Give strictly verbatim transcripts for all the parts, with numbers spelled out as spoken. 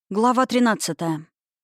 Глава тринадцатая.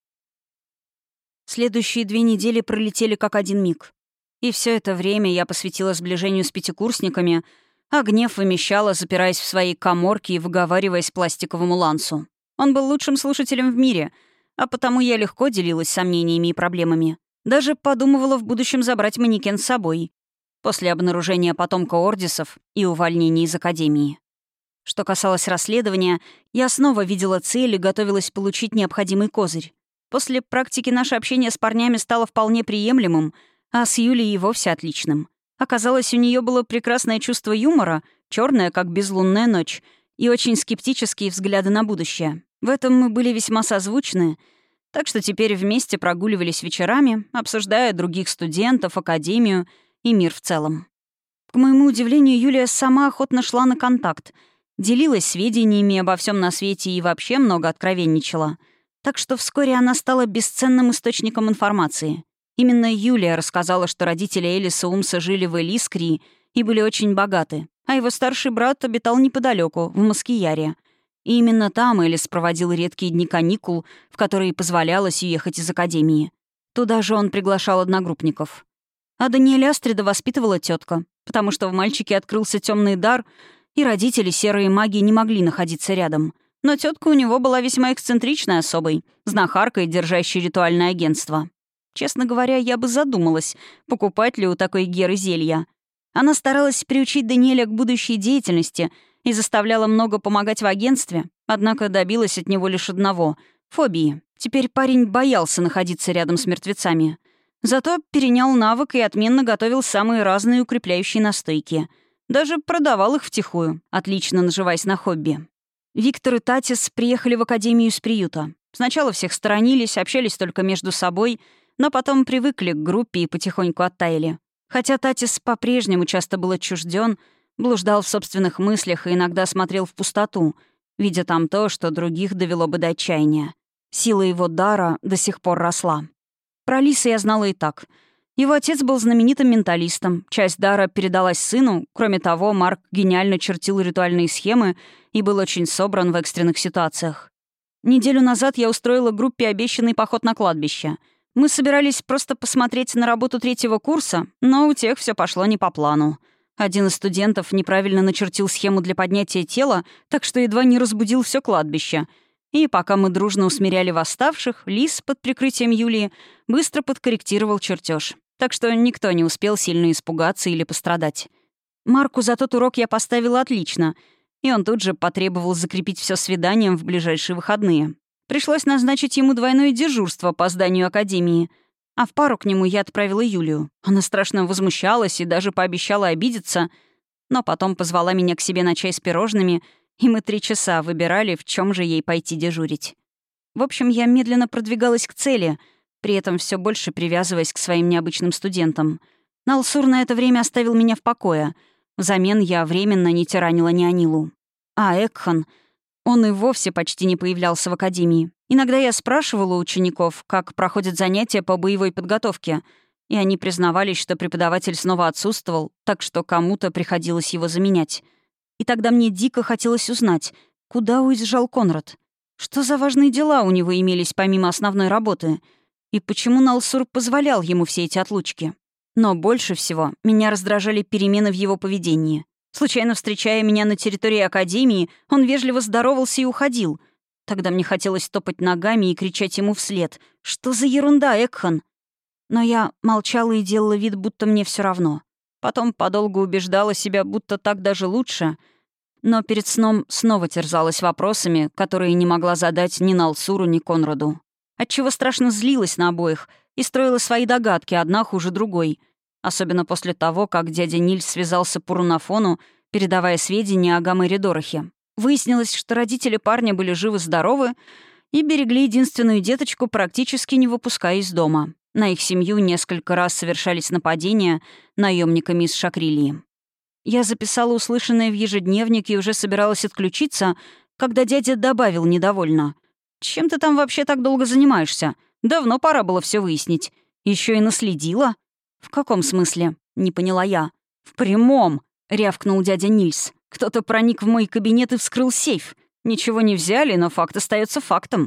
Следующие две недели пролетели как один миг. И все это время я посвятила сближению с пятикурсниками, а гнев вымещала, запираясь в своей каморке и выговариваясь пластиковому Лансу. Он был лучшим слушателем в мире, а потому я легко делилась сомнениями и проблемами. Даже подумывала в будущем забрать манекен с собой. После обнаружения потомка Ордисов и увольнения из Академии. Что касалось расследования, я снова видела цель и готовилась получить необходимый козырь. После практики наше общение с парнями стало вполне приемлемым, а с Юлей и вовсе отличным. Оказалось, у нее было прекрасное чувство юмора, черное, как безлунная ночь, и очень скептические взгляды на будущее. В этом мы были весьма созвучны, так что теперь вместе прогуливались вечерами, обсуждая других студентов, академию и мир в целом. К моему удивлению, Юлия сама охотно шла на контакт, делилась сведениями обо всем на свете и вообще много откровенничала. Так что вскоре она стала бесценным источником информации. Именно Юлия рассказала, что родители Элиса Умса жили в Элискрии и были очень богаты, а его старший брат обитал неподалеку, в Маскияре. И именно там Элис проводил редкие дни каникул, в которые позволялось уехать из академии. Туда же он приглашал одногруппников. А Даниэля Астрида воспитывала тетка, потому что в мальчике открылся темный дар — и родители серые маги не могли находиться рядом. Но тетка у него была весьма эксцентричной особой, знахаркой, держащей ритуальное агентство. Честно говоря, я бы задумалась, покупать ли у такой Геры зелья. Она старалась приучить Даниэля к будущей деятельности и заставляла много помогать в агентстве, однако добилась от него лишь одного — фобии. Теперь парень боялся находиться рядом с мертвецами. Зато перенял навык и отменно готовил самые разные укрепляющие настойки — даже продавал их втихую, отлично наживаясь на хобби. Виктор и Татис приехали в академию из приюта. Сначала всех сторонились, общались только между собой, но потом привыкли к группе и потихоньку оттаяли. Хотя Татис по-прежнему часто был отчужден, блуждал в собственных мыслях и иногда смотрел в пустоту, видя там то, что других довело бы до отчаяния. Сила его дара до сих пор росла. Про Лиса я знала и так — его отец был знаменитым менталистом, часть дара передалась сыну, кроме того, Марк гениально чертил ритуальные схемы и был очень собран в экстренных ситуациях. Неделю назад я устроила группе обещанный поход на кладбище. Мы собирались просто посмотреть на работу третьего курса, но у тех все пошло не по плану. Один из студентов неправильно начертил схему для поднятия тела, так что едва не разбудил все кладбище. И пока мы дружно усмиряли восставших, Лис под прикрытием Юлии быстро подкорректировал чертеж. Так что никто не успел сильно испугаться или пострадать. Марку за тот урок я поставила отлично, и он тут же потребовал закрепить все свиданием в ближайшие выходные. Пришлось назначить ему двойное дежурство по зданию академии, а в пару к нему я отправила Юлию. Она страшно возмущалась и даже пообещала обидеться, но потом позвала меня к себе на чай с пирожными, и мы три часа выбирали, в чем же ей пойти дежурить. В общем, я медленно продвигалась к цели — при этом все больше привязываясь к своим необычным студентам. Налсур на это время оставил меня в покое. Взамен я временно не тиранила Неонилу. А Экхан, он и вовсе почти не появлялся в академии. Иногда я спрашивала у учеников, как проходят занятия по боевой подготовке, и они признавались, что преподаватель снова отсутствовал, так что кому-то приходилось его заменять. И тогда мне дико хотелось узнать, куда уезжал Конрад. Что за важные дела у него имелись помимо основной работы — и почему Налсур позволял ему все эти отлучки. Но больше всего меня раздражали перемены в его поведении. Случайно встречая меня на территории академии, он вежливо здоровался и уходил. Тогда мне хотелось топать ногами и кричать ему вслед: «Что за ерунда, Экхан?» Но я молчала и делала вид, будто мне все равно. Потом подолгу убеждала себя, будто так даже лучше. Но перед сном снова терзалась вопросами, которые не могла задать ни Налсуру, ни Конраду. Отчего страшно злилась на обоих и строила свои догадки, одна хуже другой. Особенно после того, как дядя Ниль связался по рунофону, передавая сведения о Гомере Дорохе. Выяснилось, что родители парня были живы-здоровы и берегли единственную деточку, практически не выпуская из дома. На их семью несколько раз совершались нападения наемниками из Шакрилии. Я записала услышанное в ежедневник и уже собиралась отключиться, когда дядя добавил недовольно: «Чем ты там вообще так долго занимаешься? Давно пора было все выяснить. Еще и наследила?» «В каком смысле?» — не поняла я. «В прямом!» — рявкнул дядя Нильс. «Кто-то проник в мой кабинет и вскрыл сейф. Ничего не взяли, но факт остается фактом.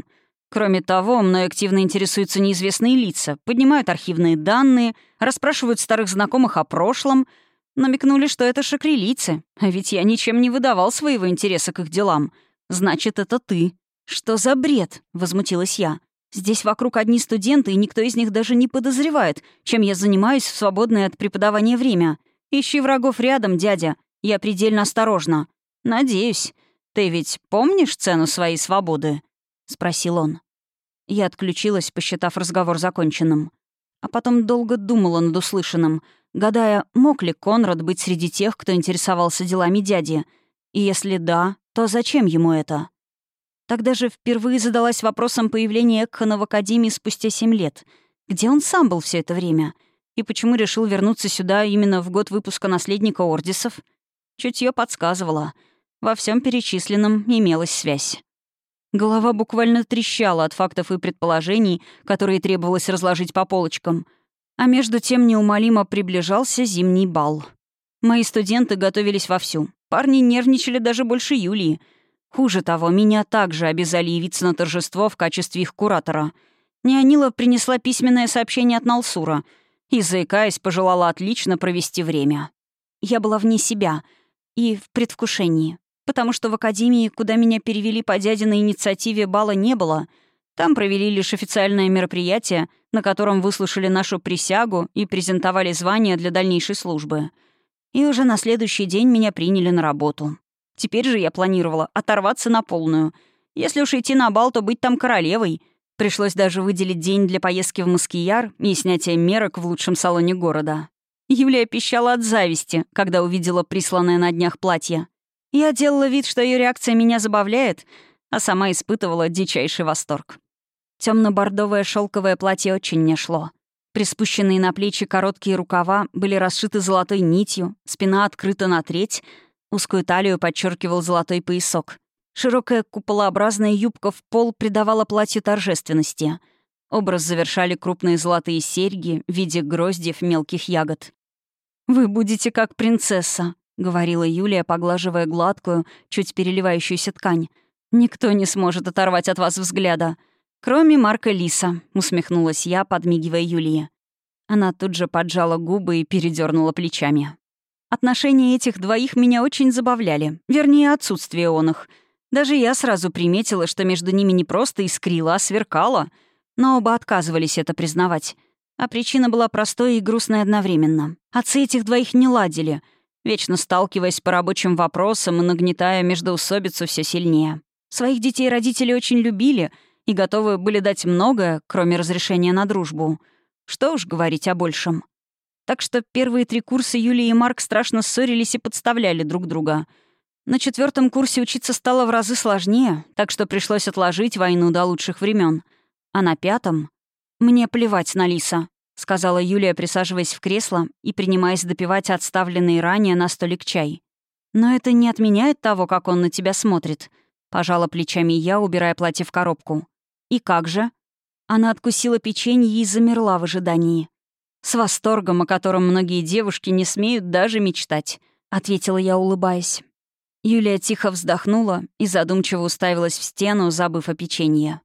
Кроме того, мной активно интересуются неизвестные лица, поднимают архивные данные, расспрашивают старых знакомых о прошлом, намекнули, что это шакрилийцы, а ведь я ничем не выдавал своего интереса к их делам. Значит, это ты. Что за бред? Возмутилась я. Здесь вокруг одни студенты, и никто из них даже не подозревает, чем я занимаюсь в свободное от преподавания время. Ищи врагов рядом, дядя. Я предельно осторожна. Надеюсь. Ты ведь помнишь цену своей свободы? — спросил он. Я отключилась, посчитав разговор законченным. А потом долго думала над услышанным, гадая, мог ли Конрад быть среди тех, кто интересовался делами дяди. И если да, то зачем ему это? Тогда же впервые задалась вопросом появления Экхана в Академии спустя семь лет. Где он сам был все это время? И почему решил вернуться сюда именно в год выпуска «Наследника Ордисов»? Чутье подсказывало. Во всем перечисленном имелась связь. Голова буквально трещала от фактов и предположений, которые требовалось разложить по полочкам. А между тем неумолимо приближался зимний бал. Мои студенты готовились вовсю. Парни нервничали даже больше Юлии. Хуже того, меня также обязали явиться на торжество в качестве их куратора. Неонила принесла письменное сообщение от Налсура и, заикаясь, пожелала отлично провести время. Я была вне себя и в предвкушении. Потому что в академии, куда меня перевели по дядиной инициативе, бала не было. Там провели лишь официальное мероприятие, на котором выслушали нашу присягу и презентовали звания для дальнейшей службы. И уже на следующий день меня приняли на работу. Теперь же я планировала оторваться на полную. Если уж идти на бал, то быть там королевой. Пришлось даже выделить день для поездки в Маскияр и снятия мерок в лучшем салоне города. Юлия пищала от зависти, когда увидела присланное на днях платье. Я делала вид, что ее реакция меня забавляет, а сама испытывала дичайший восторг. Темно-бордовое шелковое платье очень мне шло. Приспущенные на плечи короткие рукава были расшиты золотой нитью, спина открыта на треть, узкую талию подчеркивал золотой поясок. Широкая куполообразная юбка в пол придавала платью торжественности. Образ завершали крупные золотые серьги в виде гроздьев мелких ягод. «Вы будете как принцесса», — говорила Юлия, поглаживая гладкую, чуть переливающуюся ткань. «Никто не сможет оторвать от вас взгляда. Кроме Марка Лиса», — усмехнулась я, подмигивая Юлии. Она тут же поджала губы и передернула плечами. Отношения этих двоих меня очень забавляли. Вернее, отсутствие он их. Даже я сразу приметила, что между ними не просто искрило, а сверкало. Но оба отказывались это признавать. А причина была простой и грустной одновременно. Отцы этих двоих не ладили — вечно сталкиваясь по рабочим вопросам и нагнетая междоусобицу все сильнее. Своих детей родители очень любили и готовы были дать многое, кроме разрешения на дружбу. Что уж говорить о большем. Так что первые три курса Юлия и Марк страшно ссорились и подставляли друг друга. На четвертом курсе учиться стало в разы сложнее, так что пришлось отложить войну до лучших времен. А на пятом... Мне плевать на Лиса. — сказала Юлия, присаживаясь в кресло и принимаясь допивать отставленный ранее на столик чай. «Но это не отменяет того, как он на тебя смотрит», — пожала плечами я, убирая платье в коробку. «И как же?» Она откусила печенье и замерла в ожидании. «С восторгом, о котором многие девушки не смеют даже мечтать», — ответила я, улыбаясь. Юлия тихо вздохнула и задумчиво уставилась в стену, забыв о печенье.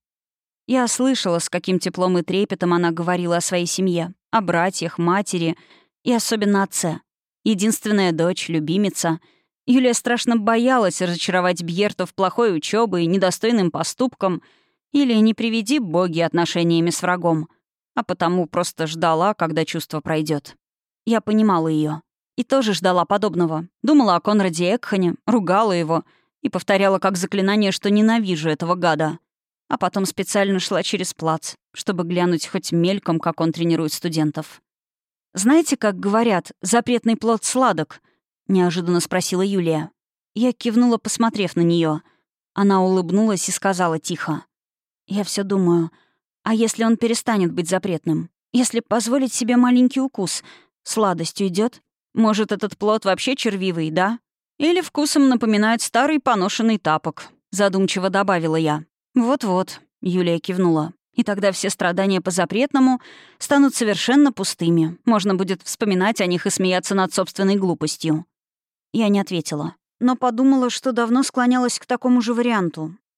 Я слышала, с каким теплом и трепетом она говорила о своей семье, о братьях, матери и особенно отце. Единственная дочь, любимица. Юлия страшно боялась разочаровать Бьертов плохой учебой, недостойным поступком или, не приведи боги, отношениями с врагом. А потому просто ждала, когда чувство пройдет. Я понимала ее и тоже ждала подобного. Думала о Конраде Экхане, ругала его и повторяла как заклинание, что ненавижу этого гада. А потом специально шла через плац, чтобы глянуть хоть мельком, как он тренирует студентов. «Знаете, как говорят, запретный плод сладок?» — неожиданно спросила Юлия. Я кивнула, посмотрев на нее. Она улыбнулась и сказала тихо. «Я все думаю, а если он перестанет быть запретным? Если позволить себе маленький укус, сладость уйдет? Может, этот плод вообще червивый, да? Или вкусом напоминает старый поношенный тапок?» — задумчиво добавила я. «Вот-вот», — Юлия кивнула. «И тогда все страдания по запретному станут совершенно пустыми. Можно будет вспоминать о них и смеяться над собственной глупостью». Я не ответила, но подумала, что давно склонялась к такому же варианту.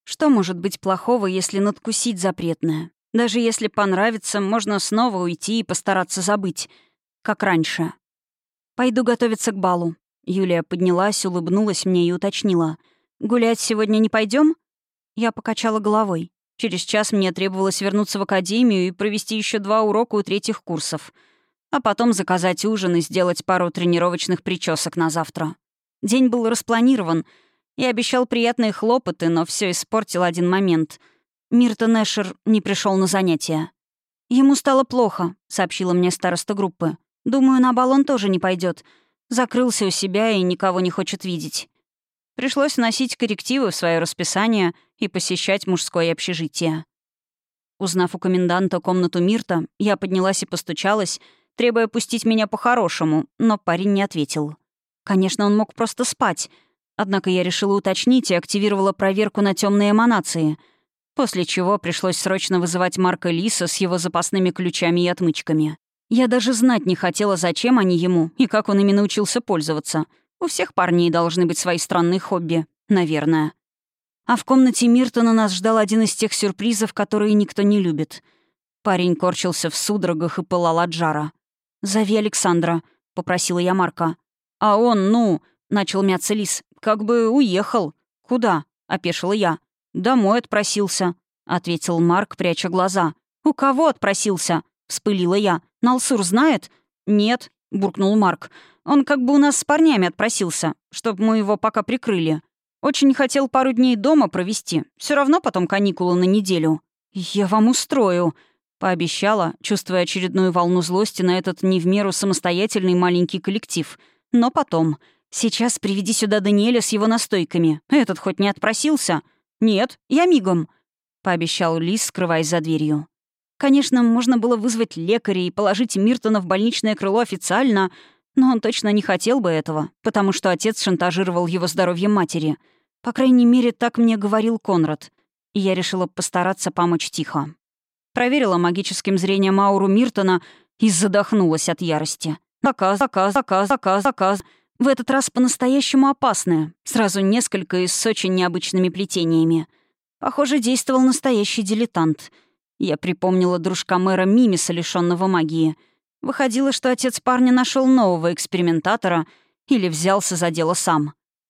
Что может быть плохого, если надкусить запретное? Даже если понравится, можно снова уйти и постараться забыть. Как раньше. «Пойду готовиться к балу». Юлия поднялась, улыбнулась мне и уточнила. «Гулять сегодня не пойдем? Я покачала головой. Через час мне требовалось вернуться в академию и провести еще два урока у третьих курсов. А потом заказать ужин и сделать пару тренировочных причесок на завтра. День был распланирован и обещал приятные хлопоты, но все испортил один момент. Миртон Эшер не пришел на занятия. «Ему стало плохо», — сообщила мне староста группы. «Думаю, на бал он тоже не пойдет. Закрылся у себя и никого не хочет видеть». Пришлось вносить коррективы в свое расписание и посещать мужское общежитие. Узнав у коменданта комнату Мирта, я поднялась и постучалась, требуя пустить меня по-хорошему, но парень не ответил. Конечно, он мог просто спать. Однако я решила уточнить и активировала проверку на темные эманации, после чего пришлось срочно вызывать Марка Лиса с его запасными ключами и отмычками. Я даже знать не хотела, зачем они ему и как он ими научился пользоваться. У всех парней должны быть свои странные хобби, наверное. А в комнате Миртона нас ждал один из тех сюрпризов, которые никто не любит. Парень корчился в судорогах и пылал от жара. «Зови Александра», — попросила я Марка. «А он, ну...» — начал мяться Лис. «Как бы уехал». «Куда?» — опешила я. «Домой отпросился», — ответил Марк, пряча глаза. «У кого отпросился?» — вспылила я. «Налсур знает?» «Нет», — буркнул Марк. «Он как бы у нас с парнями отпросился, чтобы мы его пока прикрыли. Очень хотел пару дней дома провести. Все равно потом каникулы на неделю». «Я вам устрою», — пообещала, чувствуя очередную волну злости на этот не в меру самостоятельный маленький коллектив. «Но потом. Сейчас приведи сюда Даниэля с его настойками. Этот хоть не отпросился?» «Нет, я мигом», — пообещал Лис, скрываясь за дверью. Конечно, можно было вызвать лекаря и положить Миртона в больничное крыло официально, но он точно не хотел бы этого, потому что отец шантажировал его здоровьем матери. По крайней мере, так мне говорил Конрад. И я решила постараться помочь тихо. Проверила магическим зрением ауру Миртона и задохнулась от ярости. Заказ, заказ, заказ, заказ, заказ. В этот раз по-настоящему опасное. Сразу несколько и с очень необычными плетениями. Похоже, действовал настоящий дилетант. Я припомнила дружка мэра Мимиса, лишённого магии. Выходило, что отец парня нашел нового экспериментатора или взялся за дело сам.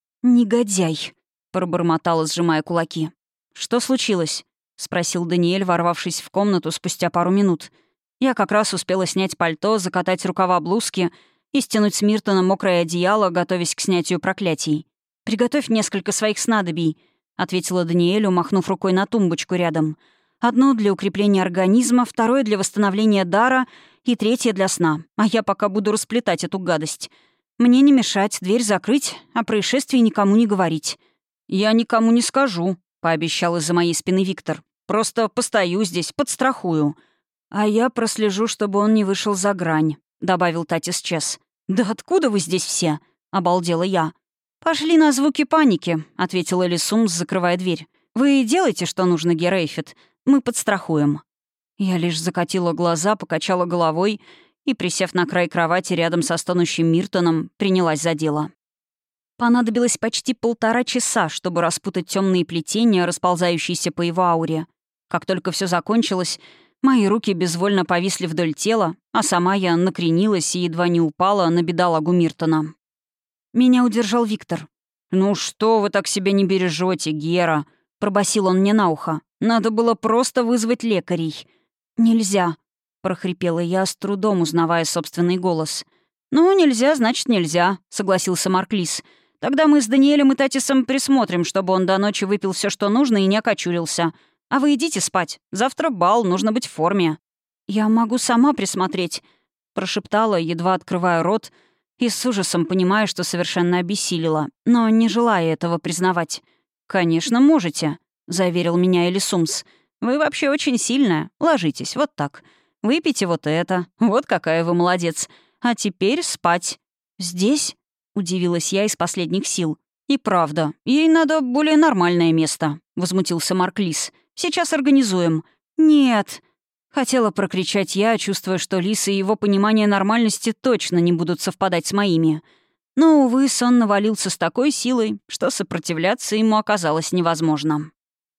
«Негодяй», — пробормотала, сжимая кулаки. «Что случилось?» — спросил Даниэль, ворвавшись в комнату спустя пару минут. Я как раз успела снять пальто, закатать рукава блузки и стянуть с Миртона мокрое одеяло, готовясь к снятию проклятий. «Приготовь несколько своих снадобий», — ответила Даниэлю, махнув рукой на тумбочку рядом. «Одно для укрепления организма, второе для восстановления дара и третье для сна. А я пока буду расплетать эту гадость. Мне не мешать, дверь закрыть, о происшествии никому не говорить». «Я никому не скажу», — пообещал из-за моей спины Виктор. «Просто постою здесь, подстрахую». «А я прослежу, чтобы он не вышел за грань», — добавил Татис Чес. «Да откуда вы здесь все?» — обалдела я. «Пошли на звуки паники», — ответила Элисумс, закрывая дверь. «Вы делайте, что нужно, Герейфит. Мы подстрахуем». Я лишь закатила глаза, покачала головой и, присев на край кровати рядом со стонущим Миртоном, принялась за дело. Понадобилось почти полтора часа, чтобы распутать темные плетения, расползающиеся по его ауре. Как только все закончилось, мои руки безвольно повисли вдоль тела, а сама я накренилась и едва не упала на бедолагу Миртона. Меня удержал Виктор. «Ну что вы так себя не бережете, Гера?» — пробасил он мне на ухо. «Надо было просто вызвать лекарей». «Нельзя», — прохрипела я, с трудом узнавая собственный голос. «Ну, нельзя, значит, нельзя», — согласился Марк Лис. «Тогда мы с Даниэлем и Татисом присмотрим, чтобы он до ночи выпил все, что нужно, и не окочурился. А вы идите спать. Завтра бал, нужно быть в форме». «Я могу сама присмотреть», — прошептала, едва открывая рот, и с ужасом понимая, что совершенно обессилила, но не желая этого признавать. «Конечно, можете», — заверил меня Элисумс. «Вы вообще очень сильная. Ложитесь, вот так. Выпейте вот это. Вот какая вы молодец. А теперь спать». «Здесь?» — удивилась я из последних сил. «И правда, ей надо более нормальное место», — возмутился Марк Лис. «Сейчас организуем». «Нет», — хотела прокричать я, чувствуя, что Лис и его понимание нормальности точно не будут совпадать с моими. Но, увы, сон навалился с такой силой, что сопротивляться ему оказалось невозможно.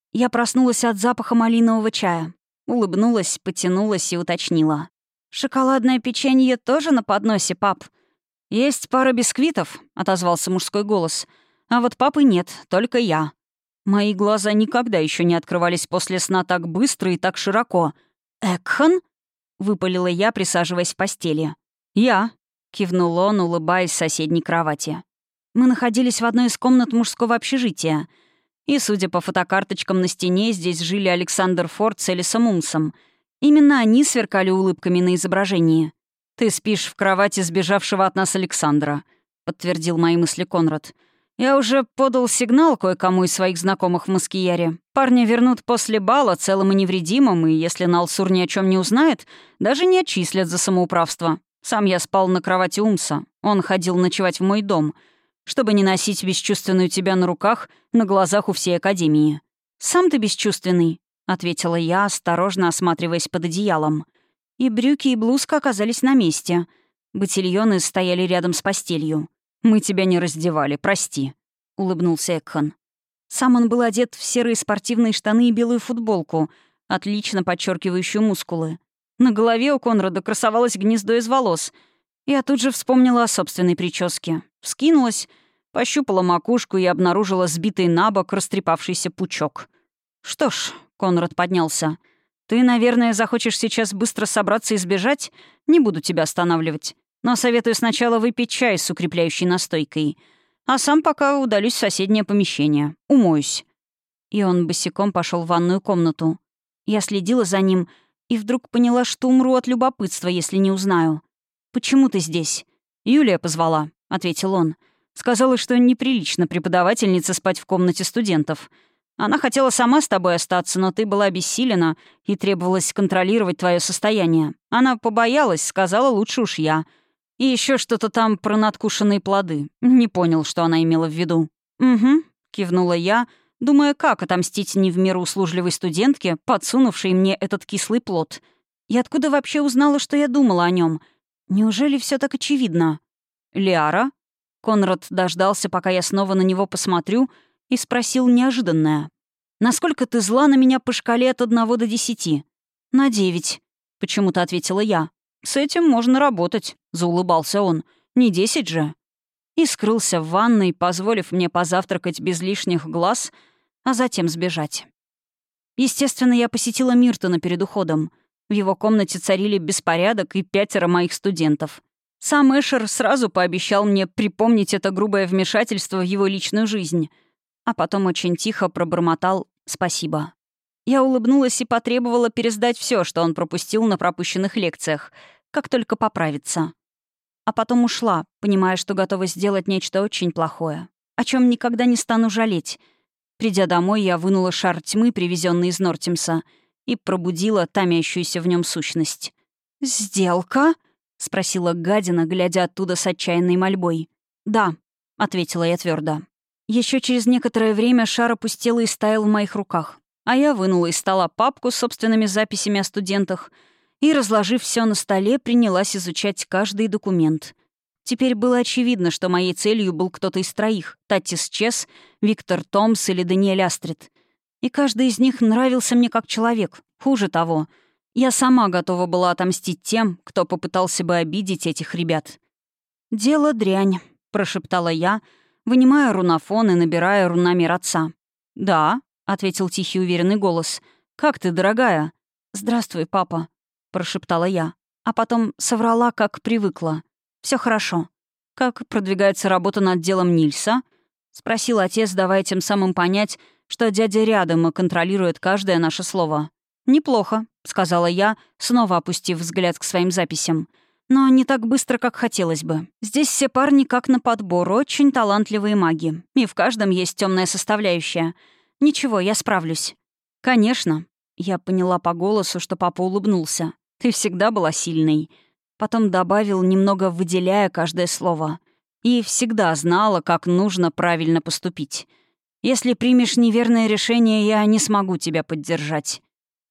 Я проснулась от запаха малинового чая. Улыбнулась, потянулась и уточнила. «Шоколадное печенье тоже на подносе, пап?» «Есть пара бисквитов», — отозвался мужской голос. «А вот папы нет, только я». Мои глаза никогда еще не открывались после сна так быстро и так широко. «Экхан?» — выпалила я, присаживаясь в постели. «Я», — кивнул он, улыбаясь с соседней кровати. Мы находились в одной из комнат мужского общежития. И, судя по фотокарточкам на стене, здесь жили Александр Форд с Элисом Умсом. Именно они сверкали улыбками на изображении. «Ты спишь в кровати сбежавшего от нас Александра», — подтвердил мои мысли Конрад. «Я уже подал сигнал кое-кому из своих знакомых в Маскияре. Парня вернут после бала целым и невредимым, и если Налсур ни о чем не узнает, даже не отчислят за самоуправство. Сам я спал на кровати Умса. Он ходил ночевать в мой дом, чтобы не носить бесчувственную тебя на руках на глазах у всей Академии». «Сам ты бесчувственный», — ответила я, осторожно осматриваясь под одеялом. И брюки, и блузка оказались на месте. Ботильоны стояли рядом с постелью. «Мы тебя не раздевали, прости», — улыбнулся Экхан. Сам он был одет в серые спортивные штаны и белую футболку, отлично подчеркивающую мускулы. На голове у Конрада красовалось гнездо из волос. Я тут же вспомнила о собственной прическе. Вскинулась, пощупала макушку и обнаружила сбитый на бок растрепавшийся пучок. «Что ж», — Конрад поднялся, — «ты, наверное, захочешь сейчас быстро собраться и сбежать? Не буду тебя останавливать. Но советую сначала выпить чай с укрепляющей настойкой. А сам пока удалюсь в соседнее помещение. Умоюсь». И он босиком пошел в ванную комнату. Я следила за ним и вдруг поняла, что умру от любопытства, если не узнаю. «Почему ты здесь?» «Юлия позвала», — ответил он. «Сказала, что неприлично преподавательнице спать в комнате студентов. Она хотела сама с тобой остаться, но ты была обессилена и требовалось контролировать твое состояние. Она побоялась, сказала, лучше уж я. И еще что-то там про надкушенные плоды. Не понял, что она имела в виду». «Угу», — кивнула я, думая, как отомстить не в меру услужливой студентке, подсунувшей мне этот кислый плод. И откуда вообще узнала, что я думала о нем? Неужели все так очевидно? «Лиара?» Конрад дождался, пока я снова на него посмотрю, и спросил неожиданное. «Насколько ты зла на меня по шкале от одного до десяти?» «На девять», — почему-то ответила я. «С этим можно работать», — заулыбался он. «Не десять же». И скрылся в ванной, позволив мне позавтракать без лишних глаз, а затем сбежать. Естественно, я посетила Миртона перед уходом. В его комнате царили беспорядок и пятеро моих студентов. Сам Эшер сразу пообещал мне припомнить это грубое вмешательство в его личную жизнь, а потом очень тихо пробормотал «спасибо». Я улыбнулась и потребовала пересдать все, что он пропустил на пропущенных лекциях, как только поправится. А потом ушла, понимая, что готова сделать нечто очень плохое, о чем никогда не стану жалеть. Придя домой, я вынула шар тьмы, привезенный из Нортимса, и пробудила томящуюся в нем сущность. «Сделка?» — спросила гадина, глядя оттуда с отчаянной мольбой. «Да», — ответила я твердо. Еще через некоторое время шар опустел и стаял в моих руках, а я вынула из стола папку с собственными записями о студентах и, разложив все на столе, принялась изучать каждый документ. Теперь было очевидно, что моей целью был кто-то из троих — Таттис Чес, Виктор Томс или Даниэль Астрид. И каждый из них нравился мне как человек. Хуже того, я сама готова была отомстить тем, кто попытался бы обидеть этих ребят. «Дело дрянь», — прошептала я, вынимая рунофон и набирая руномер отца. «Да», — ответил тихий уверенный голос. «Как ты, дорогая?» «Здравствуй, папа», — прошептала я, а потом соврала, как привыкла. Все хорошо. Как продвигается работа над делом Нильса?» — спросил отец, давая тем самым понять, что дядя рядом и контролирует каждое наше слово. «Неплохо», — сказала я, снова опустив взгляд к своим записям. «Но не так быстро, как хотелось бы. Здесь все парни как на подбор, очень талантливые маги. И в каждом есть темная составляющая. Ничего, я справлюсь». «Конечно». Я поняла по голосу, что папа улыбнулся. «Ты всегда была сильной». Потом добавил, немного выделяя каждое слово. «И всегда знала, как нужно правильно поступить. Если примешь неверное решение, я не смогу тебя поддержать».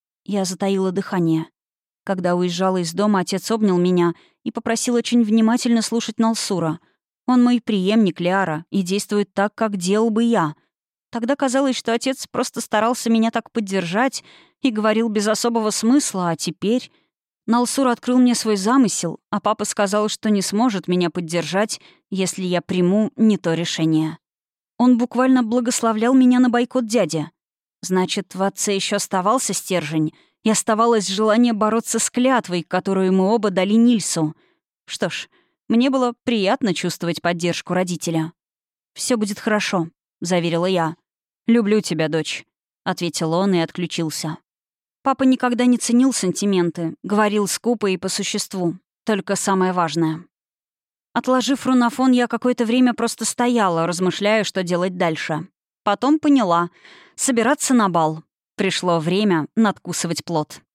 Я затаила дыхание. Когда уезжала из дома, отец обнял меня и попросил очень внимательно слушать Налсура. Он мой преемник, Лиара, и действует так, как делал бы я. Тогда казалось, что отец просто старался меня так поддержать и говорил без особого смысла, а теперь... Налсур открыл мне свой замысел, а папа сказал, что не сможет меня поддержать, если я приму не то решение. Он буквально благословлял меня на бойкот дяди. Значит, в отце еще оставался стержень, и оставалось желание бороться с клятвой, которую мы оба дали Нильсу. Что ж, мне было приятно чувствовать поддержку родителя. «Все будет хорошо», — заверила я. «Люблю тебя, дочь», — ответил он и отключился. Папа никогда не ценил сантименты, говорил скупо и по существу. Только самое важное. Отложив рунофон, я какое-то время просто стояла, размышляя, что делать дальше. Потом поняла — собираться на бал. Пришло время надкусывать плод.